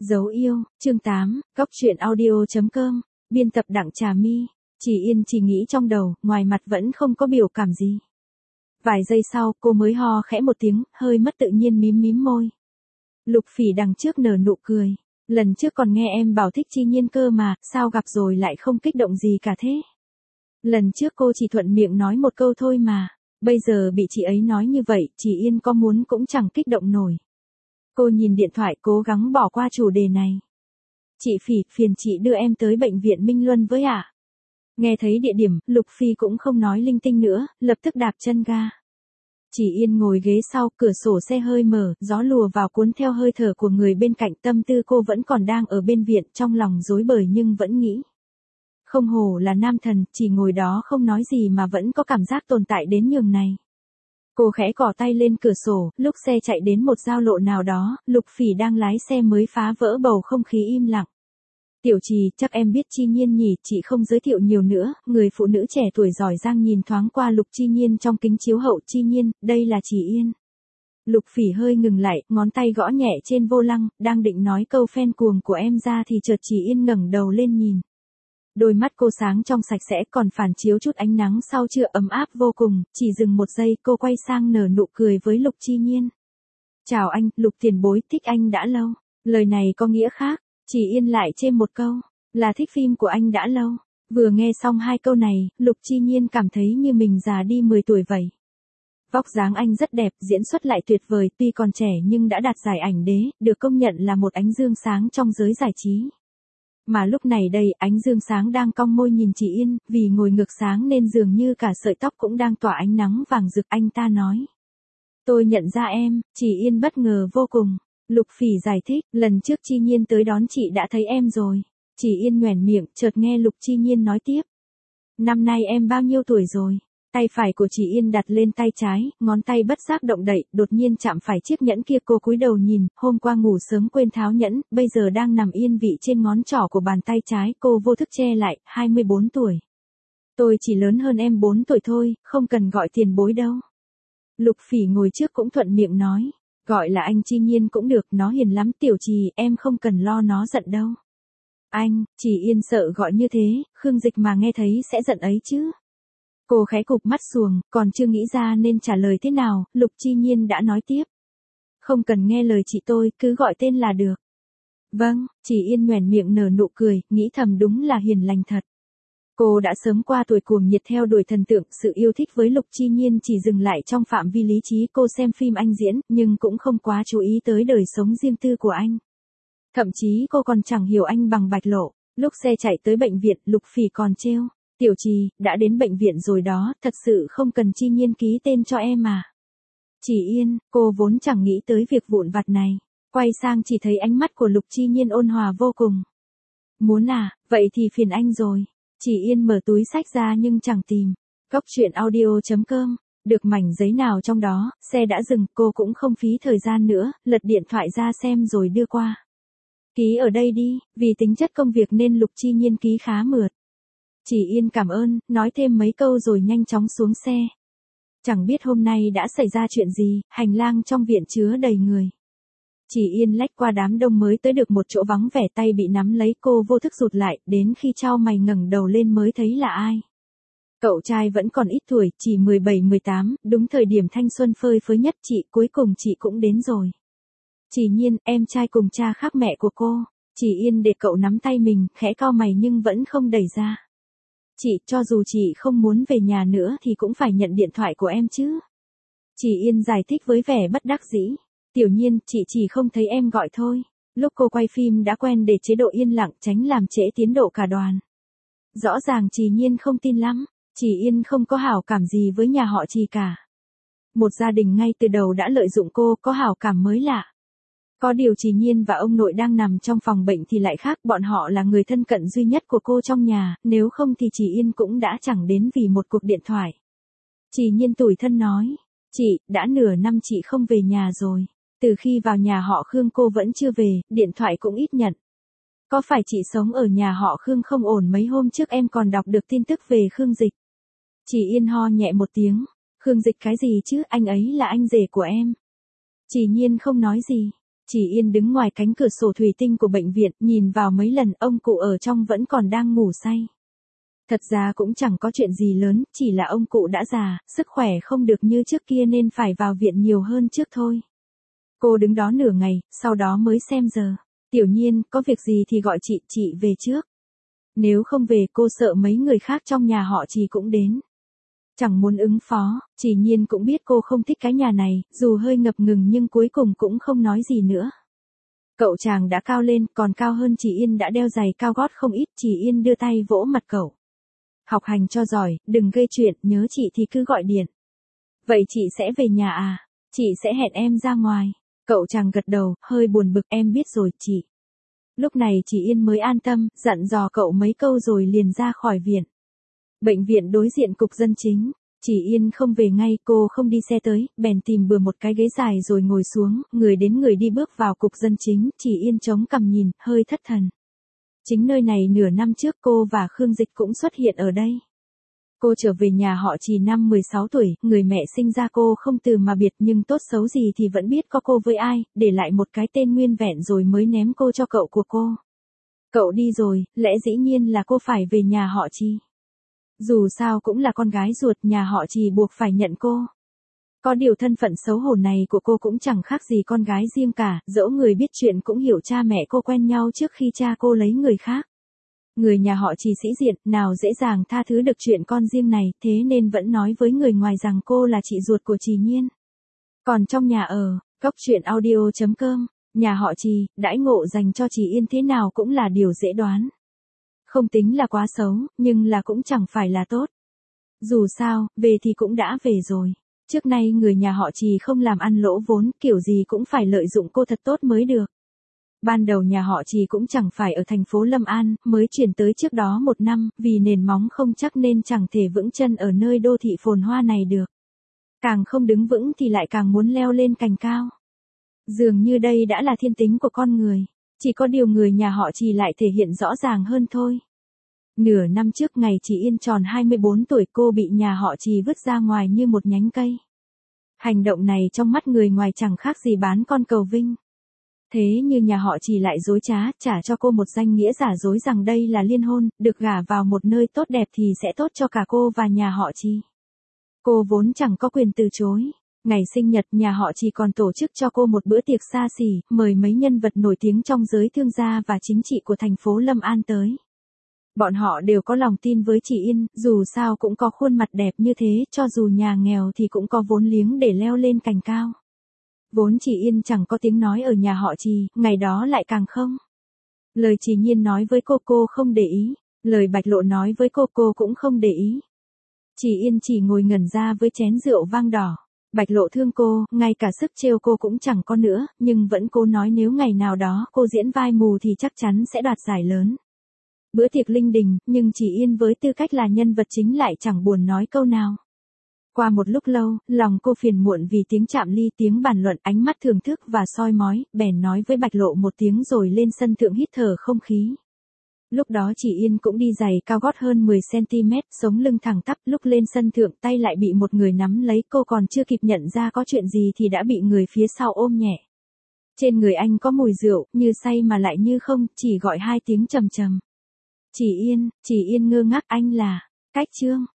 Dấu yêu, chương 8, Góc truyện audio.com, biên tập Đặng Trà My. Chỉ Yên chỉ nghĩ trong đầu, ngoài mặt vẫn không có biểu cảm gì. Vài giây sau, cô mới ho khẽ một tiếng, hơi mất tự nhiên mím môi. Lục Phỉ đằng trước nở nụ cười. Lần trước còn nghe em bảo thích Chi Nhiên cơ mà, sao gặp rồi lại không kích động gì cả thế? Lần trước cô chỉ thuận miệng nói một câu thôi mà. Bây giờ bị chị ấy nói như vậy, Chỉ Yên có muốn cũng chẳng kích động nổi. Cô nhìn điện thoại cố gắng bỏ qua chủ đề này. Chị Phỉ, phiền chị đưa em tới bệnh viện Minh Luân với ạ. Nghe thấy địa điểm, Lục Phi cũng không nói linh tinh nữa, lập tức đạp chân ga. Chỉ Yên ngồi ghế sau, cửa sổ xe hơi mở, gió lùa vào cuốn theo hơi thở của người bên cạnh. Tâm tư cô vẫn còn đang ở bên viện, trong lòng rối bời nhưng vẫn nghĩ. Không hổ là nam thần, chỉ ngồi đó không nói gì mà vẫn có cảm giác tồn tại đến nhường này. Cô khẽ cỏ tay lên cửa sổ, lúc xe chạy đến một giao lộ nào đó, Lục Phỉ đang lái xe mới phá vỡ bầu không khí im lặng. Tiểu Trì, chắc em biết Chi Nhiên nhỉ, chị không giới thiệu nhiều nữa. Người phụ nữ trẻ tuổi giỏi giang nhìn thoáng qua Lục Chi Nhiên trong kính chiếu hậu. Chi Nhiên, đây là Chỉ Yên. Lục Phỉ hơi ngừng lại, ngón tay gõ nhẹ trên vô lăng, đang định nói câu fan cuồng của em ra thì chợt Chỉ Yên ngẩng đầu lên nhìn. Đôi mắt cô sáng trong sạch sẽ, còn phản chiếu chút ánh nắng sau trưa ấm áp vô cùng. Chỉ dừng một giây, cô quay sang nở nụ cười với Lục Chi Nhiên. Chào anh, Lục tiền bối, thích anh đã lâu. Lời này có nghĩa khác. Chỉ Yên lại chêm một câu, là thích phim của anh đã lâu. Vừa nghe xong hai câu này, Lục Chi Nhiên cảm thấy như mình già đi 10 tuổi vậy. Vóc dáng anh rất đẹp, diễn xuất lại tuyệt vời, tuy còn trẻ nhưng đã đạt giải ảnh đế, được công nhận là một ánh dương sáng trong giới giải trí. Mà lúc này đây, ánh dương sáng đang cong môi nhìn Chỉ Yên, vì ngồi ngược sáng nên dường như cả sợi tóc cũng đang tỏa ánh nắng vàng rực. Anh ta nói. Tôi nhận ra em. Chỉ Yên bất ngờ vô cùng. Lục Phỉ giải thích, lần trước Chi Nhiên tới đón chị đã thấy em rồi. Chỉ Yên nhoẻn miệng, chợt nghe Lục Chi Nhiên nói tiếp. Năm nay em bao nhiêu tuổi rồi? Tay phải của Chỉ Yên đặt lên tay trái, ngón tay bất giác động đậy, đột nhiên chạm phải chiếc nhẫn kia. Cô cúi đầu nhìn, hôm qua ngủ sớm quên tháo nhẫn, bây giờ đang nằm yên vị trên ngón trỏ của bàn tay trái. Cô vô thức che lại, 24 tuổi. Tôi chỉ lớn hơn em 4 tuổi thôi, không cần gọi tiền bối đâu. Lục Phỉ ngồi trước cũng thuận miệng nói. Gọi là anh Chi Nhiên cũng được, nó hiền lắm. Tiểu Trì, em không cần lo nó giận đâu. Anh. Chỉ Yên sợ gọi như thế, Khương Dịch mà nghe thấy sẽ giận ấy chứ. Cô khẽ cụp mắt xuồng, còn chưa nghĩ ra nên trả lời thế nào, Lục Chi Nhiên đã nói tiếp. Không cần nghe lời chị tôi, cứ gọi tên là được. Vâng. Chỉ Yên nhoẻn miệng nở nụ cười, nghĩ thầm đúng là hiền lành thật. Cô đã sớm qua tuổi cuồng nhiệt theo đuổi thần tượng, sự yêu thích với Lục Chi Nhiên chỉ dừng lại trong phạm vi lý trí. Cô xem phim anh diễn, nhưng cũng không quá chú ý tới đời sống riêng tư của anh. Thậm chí cô còn chẳng hiểu anh bằng Bạch Lộ. Lúc xe chạy tới bệnh viện, Lục Phỉ còn trêu. Tiểu Trì, đã đến bệnh viện rồi đó, thật sự không cần Chi Nhiên ký tên cho em à. Chỉ Yên, cô vốn chẳng nghĩ tới việc vụn vặt này. Quay sang chỉ thấy ánh mắt của Lục Chi Nhiên ôn hòa vô cùng. Muốn à, vậy thì phiền anh rồi. Chỉ Yên mở túi xách ra nhưng chẳng tìm. Góc truyện audio.com, được mảnh giấy nào trong đó, xe đã dừng, cô cũng không phí thời gian nữa, lật điện thoại ra xem rồi đưa qua. Ký ở đây đi, vì tính chất công việc nên Lục Chi Nhiên ký khá mượt. Chỉ Yên cảm ơn, nói thêm mấy câu rồi nhanh chóng xuống xe. Chẳng biết hôm nay đã xảy ra chuyện gì, hành lang trong viện chứa đầy người. Chỉ Yên lách qua đám đông mới tới được một chỗ vắng vẻ, tay bị nắm lấy, cô vô thức rụt lại, đến khi chau mày ngẩng đầu lên mới thấy là ai. Cậu trai vẫn còn ít tuổi, chỉ 17-18, đúng thời điểm thanh xuân phơi phới nhất. Chị, cuối cùng chị cũng đến rồi. Chỉ Nhiên, em trai cùng cha khác mẹ của cô. Chỉ Yên để cậu nắm tay mình, khẽ cau mày nhưng vẫn không đẩy ra. Chị, cho dù chị không muốn về nhà nữa thì cũng phải nhận điện thoại của em chứ. Chỉ Yên giải thích với vẻ bất đắc dĩ. Tiểu Nhiên, chị chỉ không thấy em gọi thôi. Lúc cô quay phim đã quen để chế độ yên lặng, tránh làm trễ tiến độ cả đoàn. Rõ ràng Chỉ Nhiên không tin lắm. Chỉ Yên không có hảo cảm gì với nhà họ Chỉ cả. Một gia đình ngay từ đầu đã lợi dụng cô, có hảo cảm mới lạ. Có điều Chỉ Nhiên và ông nội đang nằm trong phòng bệnh thì lại khác, bọn họ là người thân cận duy nhất của cô trong nhà, nếu không thì Chỉ Yên cũng đã chẳng đến vì một cuộc điện thoại. Chỉ Nhiên tủi thân nói. Chị, đã nửa năm chị không về nhà rồi. Từ khi vào nhà họ Khương cô vẫn chưa về, điện thoại cũng ít nhận. Có phải chị sống ở nhà họ Khương không ổn? Mấy hôm trước em còn đọc được tin tức về Khương Dịch. Chỉ Yên ho nhẹ một tiếng. Khương Dịch cái gì chứ, anh ấy là anh rể của em. Chỉ Nhiên không nói gì. Chị Yên đứng ngoài cánh cửa sổ thủy tinh của bệnh viện, nhìn vào mấy lần ông cụ ở trong vẫn còn đang ngủ say. Thật ra cũng chẳng có chuyện gì lớn, chỉ là ông cụ đã già, sức khỏe không được như trước kia nên phải vào viện nhiều hơn trước thôi. Cô đứng đó nửa ngày, sau đó mới xem giờ. Tiểu Nhiên, có việc gì thì gọi chị về trước. Nếu không về cô sợ mấy người khác trong nhà họ Chị cũng đến. Chẳng muốn ứng phó, Chị Nhiên cũng biết cô không thích cái nhà này, dù hơi ngập ngừng nhưng cuối cùng cũng không nói gì nữa. Cậu chàng đã cao lên, còn cao hơn Chị Yên đã đeo giày cao gót không ít, Chị Yên đưa tay vỗ mặt cậu. Học hành cho giỏi, đừng gây chuyện, nhớ chị thì cứ gọi điện. Vậy chị sẽ về nhà à? Chị sẽ hẹn em ra ngoài. Cậu chàng gật đầu, hơi buồn bực, em biết rồi, chị. Lúc này chị Yên mới an tâm, dặn dò cậu mấy câu rồi liền ra khỏi viện. Bệnh viện đối diện cục dân chính. Chị Yên không về ngay, cô không đi xe tới, bèn tìm bừa một cái ghế dài rồi ngồi xuống, người đến người đi bước vào cục dân chính, chị Yên chống cằm nhìn, hơi thất thần. Chính nơi này nửa năm trước cô và Khương Dịch cũng xuất hiện ở đây. Cô trở về nhà họ Chị năm 16 tuổi, người mẹ sinh ra cô không từ mà biệt nhưng tốt xấu gì thì vẫn biết có cô với ai, để lại một cái tên nguyên vẹn rồi mới ném cô cho cậu của cô. Cậu đi rồi, lẽ dĩ nhiên là cô phải về nhà họ Chị. Dù sao cũng là con gái ruột, nhà họ Chị buộc phải nhận cô. Có điều thân phận xấu hổ này của cô cũng chẳng khác gì con gái riêng cả, dẫu người biết chuyện cũng hiểu cha mẹ cô quen nhau trước khi cha cô lấy người khác. Người nhà họ Chị sĩ diện, nào dễ dàng tha thứ được chuyện con riêng này, thế nên vẫn nói với người ngoài rằng cô là chị ruột của Chị Nhiên. Còn trong nhà ở, góc truyện audio.com, nhà họ Chị, đãi ngộ dành cho Chị Yên thế nào cũng là điều dễ đoán. Không tính là quá xấu, nhưng là cũng chẳng phải là tốt. Dù sao, về thì cũng đã về rồi. Trước nay người nhà họ Chị không làm ăn lỗ vốn, kiểu gì cũng phải lợi dụng cô thật tốt mới được. Ban đầu nhà họ Chị cũng chẳng phải ở thành phố Lâm An, mới chuyển tới trước đó 1 năm, vì nền móng không chắc nên chẳng thể vững chân ở nơi đô thị phồn hoa này được. Càng không đứng vững thì lại càng muốn leo lên cành cao. Dường như đây đã là thiên tính của con người, chỉ có điều người nhà họ Chị lại thể hiện rõ ràng hơn thôi. Nửa năm trước ngày Chị Yên tròn 24 tuổi cô bị nhà họ Chị vứt ra ngoài như một nhánh cây. Hành động này trong mắt người ngoài chẳng khác gì bán con cầu vinh. Thế như nhà họ Chị lại dối trá, trả cho cô một danh nghĩa giả dối rằng đây là liên hôn, được gả vào một nơi tốt đẹp thì sẽ tốt cho cả cô và nhà họ Chị. Cô vốn chẳng có quyền từ chối. Ngày sinh nhật nhà họ Chị còn tổ chức cho cô một bữa tiệc xa xỉ, mời mấy nhân vật nổi tiếng trong giới thương gia và chính trị của thành phố Lâm An tới. Bọn họ đều có lòng tin với Chị Yên, dù sao cũng có khuôn mặt đẹp như thế, cho dù nhà nghèo thì cũng có vốn liếng để leo lên cành cao. Vốn Chị Yên chẳng có tiếng nói ở nhà họ Chị, ngày đó lại càng không. Lời Chị Nhiên nói với cô không để ý, lời Bạch Lộ nói với cô cũng không để ý. Chị Yên chỉ ngồi ngẩn ra với chén rượu vang đỏ. Bạch Lộ thương cô, ngay cả sức trêu cô cũng chẳng có nữa, nhưng vẫn cố nói nếu ngày nào đó cô diễn vai mù thì chắc chắn sẽ đoạt giải lớn. Bữa tiệc linh đình, nhưng Chị Yên với tư cách là nhân vật chính lại chẳng buồn nói câu nào. Qua một lúc lâu, lòng cô phiền muộn vì tiếng chạm ly, tiếng bàn luận, ánh mắt thưởng thức và soi mói, bèn nói với Bạch Lộ một tiếng rồi lên sân thượng hít thở không khí. Lúc đó Chị Yên cũng đi giày cao gót hơn 10cm, sống lưng thẳng tắp, lúc lên sân thượng tay lại bị một người nắm lấy, cô còn chưa kịp nhận ra có chuyện gì thì đã bị người phía sau ôm nhẹ. Trên người anh có mùi rượu, như say mà lại như không, chỉ gọi 2 tiếng trầm trầm. Chị Yên ngơ ngác, anh là Cách Trương.